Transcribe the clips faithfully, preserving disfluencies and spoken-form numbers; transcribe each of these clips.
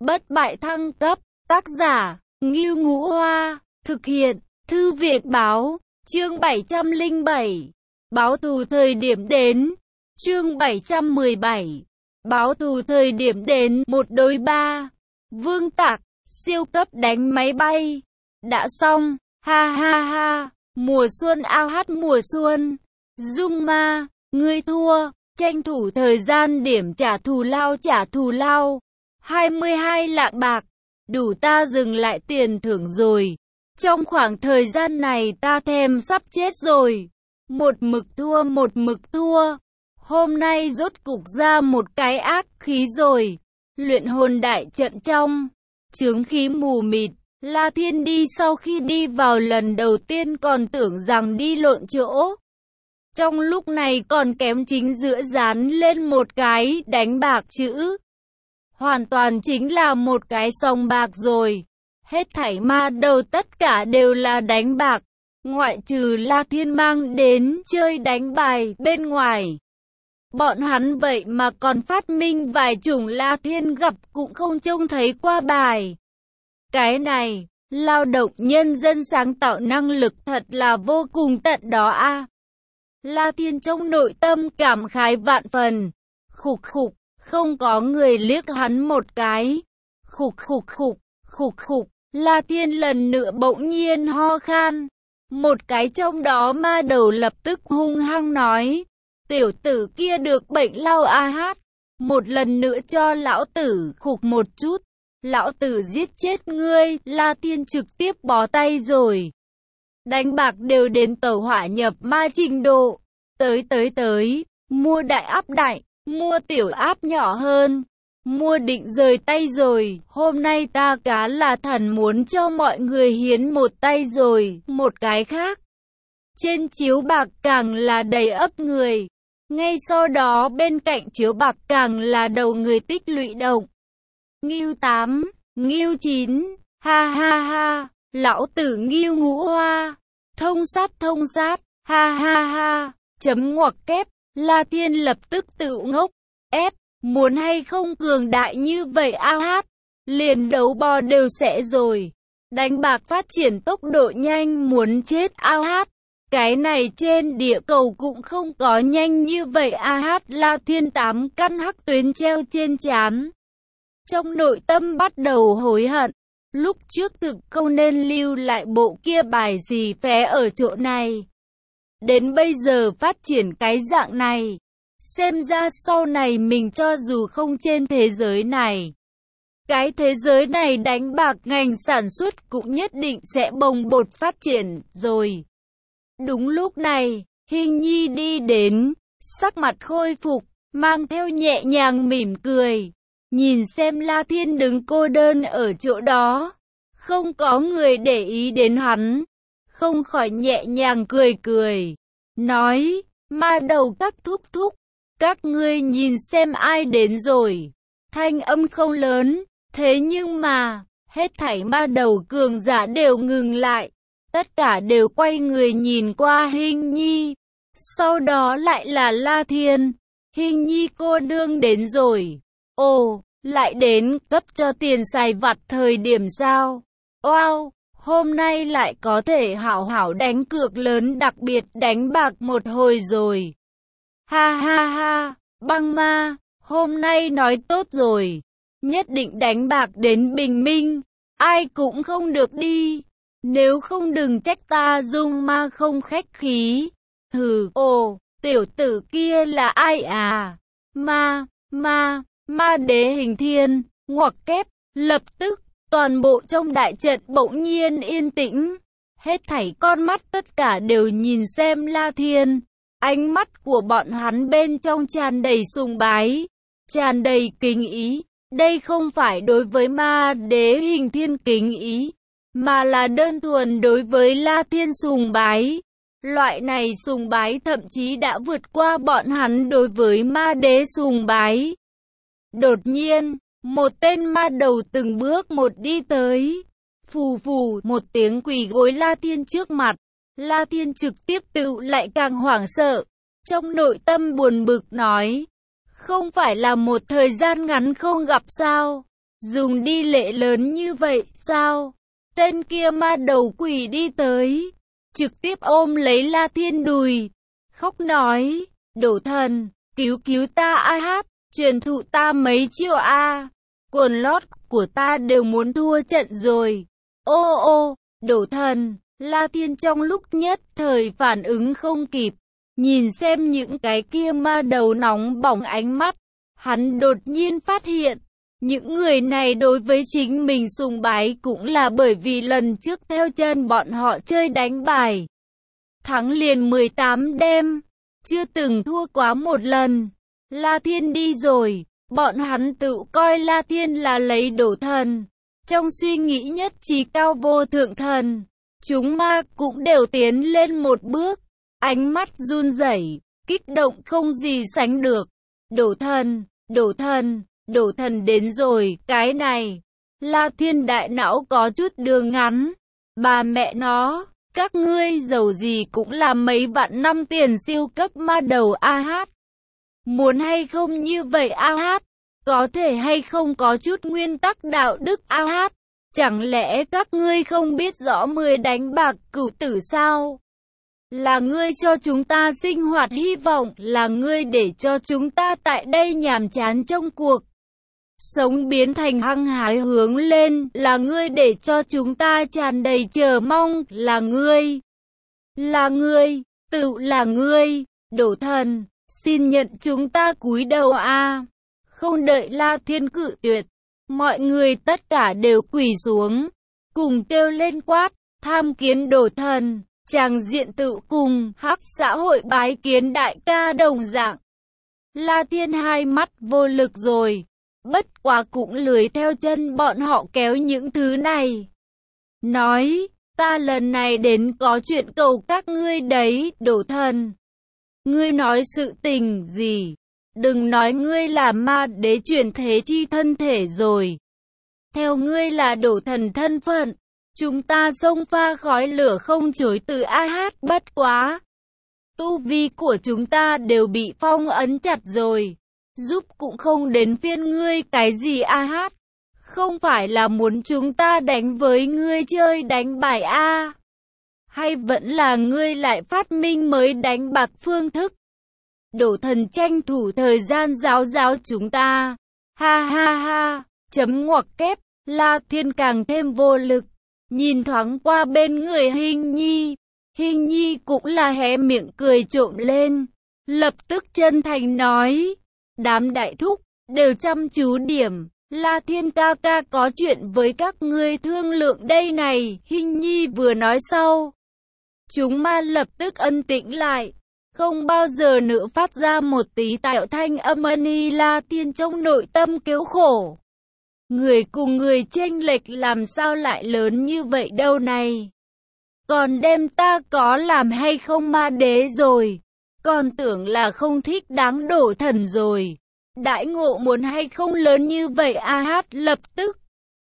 Bất bại thăng cấp, tác giả, Ngưu Ngũ Hoa, thực hiện, Thư viện báo, chương bảy trăm lẻ bảy, báo thù thời điểm đến, chương bảy trăm mười bảy, báo thù thời điểm đến, một đối ba, Vương Tạc, siêu cấp đánh máy bay, đã xong, ha ha ha, mùa xuân ao hát mùa xuân, Dung Ma, ngươi thua, tranh thủ thời gian điểm trả thù lao trả thù lao, hai mươi hai lạng bạc, đủ ta dừng lại tiền thưởng rồi. Trong khoảng thời gian này ta thèm sắp chết rồi. Một mực thua một mực thua. Hôm nay rốt cục ra một cái ác khí rồi. Luyện hồn đại trận trong chướng khí mù mịt. La Thiên đi sau khi đi vào lần đầu tiên còn tưởng rằng đi lộn chỗ. Trong lúc này còn kém chính giữa dán lên một cái đánh bạc chữ. Hoàn toàn chính là một cái sòng bạc rồi. Hết thảy ma đầu tất cả đều là đánh bạc. Ngoại trừ La Thiên mang đến chơi đánh bài bên ngoài. Bọn hắn vậy mà còn phát minh vài chủng La Thiên gặp cũng không trông thấy qua bài. Cái này, lao động nhân dân sáng tạo năng lực thật là vô cùng tận đó a. À. La Thiên trong nội tâm cảm khái vạn phần. Khục khục, không có người liếc hắn một cái. Khục khục khục, khục khục, La Thiên lần nữa bỗng nhiên ho khan. Một cái trong đó ma đầu lập tức hung hăng nói. Tiểu tử kia được bệnh lao a hát. Một lần nữa cho lão tử khục một chút. Lão tử giết chết ngươi. La Thiên trực tiếp bó tay rồi. Đánh bạc đều đến tẩu hỏa nhập ma trình độ. Tới tới tới, mua đại áp đại, mua tiểu áp nhỏ hơn. Mua định rời tay rồi, hôm nay ta cá là thần muốn cho mọi người hiến một tay rồi, một cái khác. Trên chiếu bạc càng là đầy ấp người. Ngay sau đó bên cạnh chiếu bạc càng là đầu người tích lũy động. Ngưu tám, Ngưu chín, ha ha ha, lão tử Ngưu Ngũ Hoa, thông sát thông sát, ha ha ha, chấm ngoặc kép, La Thiên lập tức tự ngốc, ép. Muốn hay không cường đại như vậy a hát, liền đấu bò đều sẽ rồi. Đánh bạc phát triển tốc độ nhanh muốn chết a hát. Cái này trên địa cầu cũng không có nhanh như vậy a hát. La Thiên tám căn hắc tuyến treo trên trán. Trong nội tâm bắt đầu hối hận. Lúc trước thực không nên lưu lại bộ kia bài gì phé ở chỗ này. Đến bây giờ phát triển cái dạng này. Xem ra sau này mình cho dù không trên thế giới này, cái thế giới này đánh bạc ngành sản xuất cũng nhất định sẽ bồng bột phát triển rồi. Đúng lúc này, Hình Nhi đi đến, sắc mặt khôi phục, mang theo nhẹ nhàng mỉm cười. Nhìn xem La Thiên đứng cô đơn ở chỗ đó, không có người để ý đến hắn, không khỏi nhẹ nhàng cười cười. Nói, ma đầu các thúc thúc. Các ngươi nhìn xem ai đến rồi. Thanh âm không lớn, thế nhưng mà, hết thảy ma đầu cường giả đều ngừng lại. Tất cả đều quay người nhìn qua Hình Nhi. Sau đó lại là La Thiên. Hình Nhi cô nương đến rồi. Ồ, lại đến cấp cho tiền xài vặt thời điểm sao? Wow, hôm nay lại có thể hảo hảo đánh cược lớn đặc biệt đánh bạc một hồi rồi. Ha ha ha, băng ma, hôm nay nói tốt rồi, nhất định đánh bạc đến bình minh, ai cũng không được đi, nếu không đừng trách ta Dung Ma không khách khí. Hừ, ồ, tiểu tử kia là ai à? Ma, ma, ma đế Hình Thiên, ngoặc kép, lập tức, toàn bộ trong đại trận bỗng nhiên yên tĩnh, hết thảy con mắt tất cả đều nhìn xem La Thiên. Ánh mắt của bọn hắn bên trong tràn đầy sùng bái, tràn đầy kính ý. Đây không phải đối với ma đế Hình Thiên kính ý, mà là đơn thuần đối với La Thiên sùng bái. Loại này sùng bái thậm chí đã vượt qua bọn hắn đối với ma đế sùng bái. Đột nhiên, một tên ma đầu từng bước một đi tới, phù phù một tiếng quỳ gối La Thiên trước mặt. La Thiên trực tiếp tự lại càng hoảng sợ, trong nội tâm buồn bực nói, không phải là một thời gian ngắn không gặp sao, Dùng đi lệ lớn như vậy, sao? Tên kia ma đầu quỷ đi tới, trực tiếp ôm lấy La Thiên đùi, khóc nói, đổ thần, cứu cứu ta a hát, truyền thụ ta mấy chiêu a, quần lót của ta đều muốn thua trận rồi. Ô ô, đổ thần, La Thiên trong lúc nhất thời phản ứng không kịp, nhìn xem những cái kia ma đầu nóng bỏng ánh mắt, hắn đột nhiên phát hiện, những người này đối với chính mình sùng bái cũng là bởi vì lần trước theo chân bọn họ chơi đánh bài. Thắng liền mười tám đêm, chưa từng thua quá một lần. La Thiên đi rồi, bọn hắn tự coi La Thiên là lấy đổ thần. Trong suy nghĩ nhất trí cao vô thượng thần, chúng ma cũng đều tiến lên một bước, ánh mắt run rẩy, kích động không gì sánh được. Đổ thần, đổ thần, đổ thần đến rồi, cái này. La Thiên đại não có chút đường ngắn. Bà mẹ nó, các ngươi giàu gì cũng là mấy vạn năm tiền siêu cấp ma đầu a hát. Muốn hay không như vậy a hát? Có thể hay không có chút nguyên tắc đạo đức a hát? Chẳng lẽ các ngươi không biết rõ mười đánh bạc cửu tử sao? Là ngươi cho chúng ta sinh hoạt hy vọng, là ngươi để cho chúng ta tại đây nhàm chán trong cuộc sống biến thành hăng hái hướng lên, là ngươi để cho chúng ta tràn đầy chờ mong, là ngươi, là ngươi, tự là ngươi, đổ thần, xin nhận chúng ta cúi đầu a. Không đợi La Thiên cự tuyệt, mọi người tất cả đều quỳ xuống, cùng kêu lên quát, tham kiến đổ thần. Chàng diện tự cùng hắc xã hội bái kiến đại ca đồng dạng. La Thiên hai mắt vô lực rồi, bất quá cũng lười theo chân bọn họ kéo những thứ này. Nói, ta lần này đến có chuyện cầu các ngươi đấy, đổ thần. Ngươi nói sự tình gì? Đừng nói ngươi là ma đế chuyển thế chi thân thể rồi. Theo ngươi là đổ thần thân phận, chúng ta xông pha khói lửa không chối từ a hát, bất quá. Tu vi của chúng ta đều bị phong ấn chặt rồi. Giúp cũng không đến phiên ngươi cái gì a hát. Không phải là muốn chúng ta đánh với ngươi chơi đánh bài a? Hay vẫn là ngươi lại phát minh mới đánh bạc phương thức? Đổ thần tranh thủ thời gian giáo giáo chúng ta. Ha ha ha, chấm ngoặc kép, La Thiên càng thêm vô lực. Nhìn thoáng qua bên người Hình Nhi, Hình Nhi cũng là hé miệng cười trộm lên, lập tức chân thành nói, đám đại thúc, đều chăm chú điểm, La Thiên ca ca có chuyện với các ngươi thương lượng đây này. Hình Nhi vừa nói sau, chúng ma lập tức ân tĩnh lại, không bao giờ nữa phát ra một tí tạo thanh âm ân. La Thiên trong nội tâm kêu khổ. Người cùng người chênh lệch làm sao lại lớn như vậy đâu này. Còn đem ta có làm hay không ma đế rồi. Còn tưởng là không thích đáng đổ thần rồi. Đãi ngộ muốn hay không lớn như vậy a hát lập tức.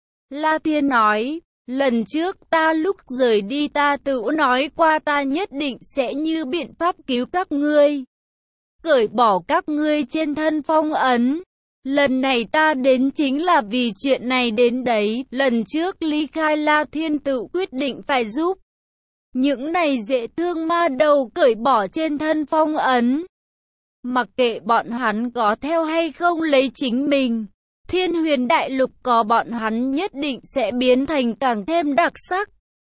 La Thiên nói, lần trước ta lúc rời đi ta tự nói qua ta nhất định sẽ như biện pháp cứu các ngươi. Cởi bỏ các ngươi trên thân phong ấn. Lần này ta đến chính là vì chuyện này đến đấy, lần trước ly khai La Thiên tự quyết định phải giúp những này dễ thương ma đầu cởi bỏ trên thân phong ấn. Mặc kệ bọn hắn có theo hay không lấy chính mình, Thiên Huyền Đại Lục có bọn hắn nhất định sẽ biến thành càng thêm đặc sắc.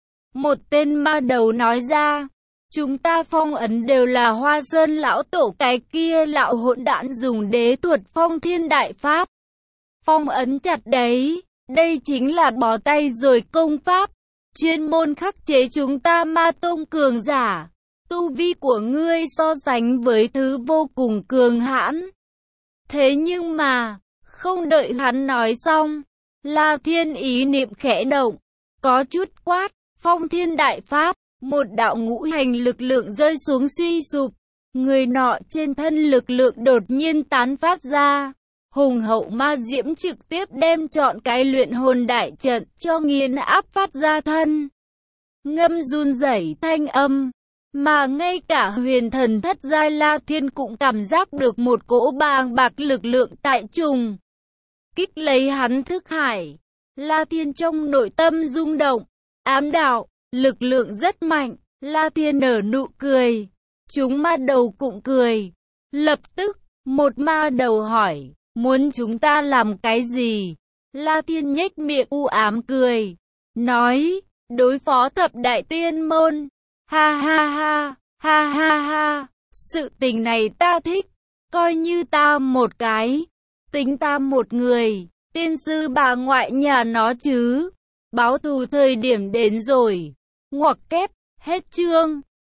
Một tên ma đầu nói ra, chúng ta phong ấn đều là Hoa Sơn lão tổ cái kia lão hỗn đản dùng đế thuật phong thiên đại pháp. Phong ấn chặt đấy, đây chính là bó tay rồi công pháp, chuyên môn khắc chế chúng ta ma tông cường giả. Tu vi của ngươi so sánh với thứ vô cùng cường hãn. Thế nhưng mà, không đợi hắn nói xong, La Thiên ý niệm khẽ động, có chút quát, phong thiên đại pháp. Một đạo ngũ hành lực lượng rơi xuống suy sụp, người nọ trên thân lực lượng đột nhiên tán phát ra, hùng hậu ma diễm trực tiếp đem trọn cái luyện hồn đại trận cho nghiền áp phát ra thân. Ngâm run rẩy thanh âm, mà ngay cả huyền thần thất giai La Thiên cũng cảm giác được một cỗ bàng bạc lực lượng tại trùng kích lấy hắn thức hải. La Thiên trong nội tâm rung động, ám đạo, lực lượng rất mạnh. La Thiên nở nụ cười, chúng ma đầu cũng cười. Lập tức, một ma đầu hỏi, muốn chúng ta làm cái gì? La Thiên nhếch miệng u ám cười, nói, đối phó thập đại tiên môn. Ha ha ha, ha ha ha, sự tình này ta thích, coi như ta một cái, tính ta một người, tiên sư bà ngoại nhà nó chứ. Báo thù thời điểm đến rồi. Ngoặc kép, hết chương.